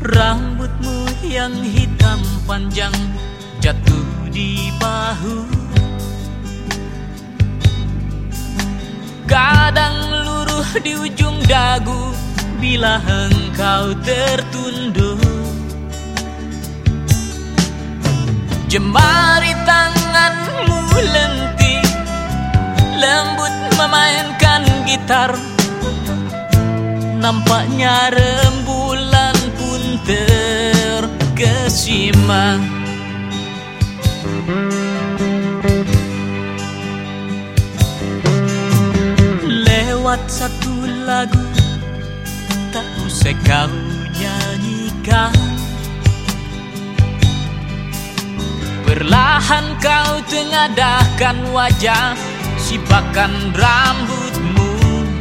Rambutmu yang hitam panjang jatuh di bahu, kadang luruh di ujung dagu bila engkau tertunduk. Jemari tanganmu lentik, lembut memainkan gitar. Nampaknya rembulan pun terkesima. Lewat satu lagu tak usai kau nyanyikan, perlahan kau tengadahkan wajah, sipakan rambutmu.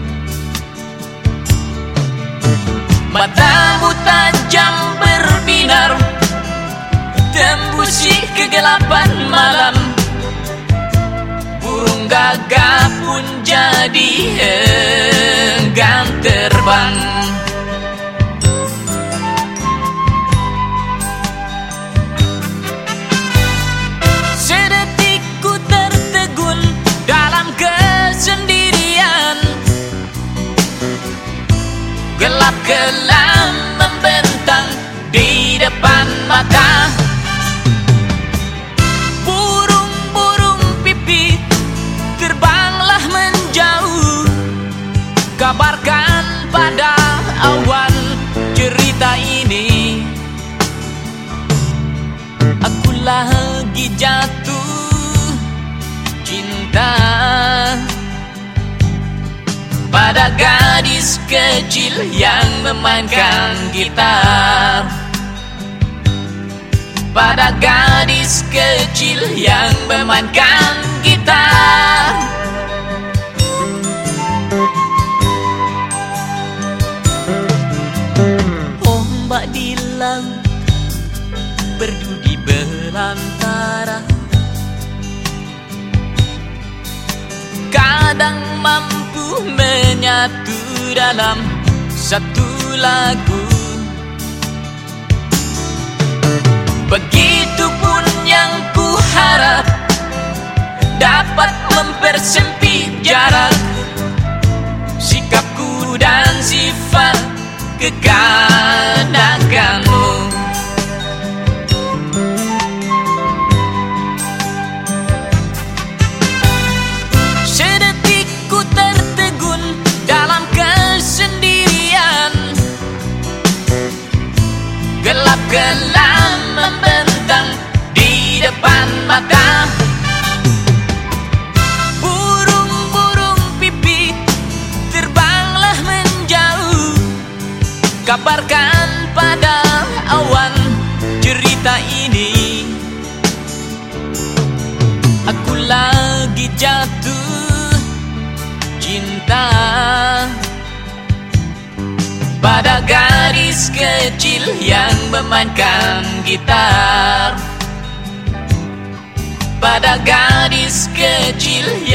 Matamu tajam berbinar, tembusi kegelapan malam. Burung gagak pun jadi enggan terbang. Sedetik ku tertegun dalam kesendirian, gelap kelam membentang di depan mata. Burung-burung pipit terbanglah menjauh, kabarkan pada awan cerita ini. Aku lagi jatuh cinta pada gadis kecil yang memainkan gitar, pada gadis kecil yang memainkan gitar. Ombak di laut berdudi belantara, kadang mampu menyatu dalam satu lagu. Begitupun yang ku harap dapat mempersempit jarak, sikapku dan sifat kekanakanmu. Sedetik ku tertegun dalam kesendirian, gelap kelam membentang di depan mata. Burung-burung pipit terbanglah menjauh, kabarkan pada awan cerita ini. Aku lagi jatuh cinta pada gadis kecil yang memainkan gitar, pada gadis kecil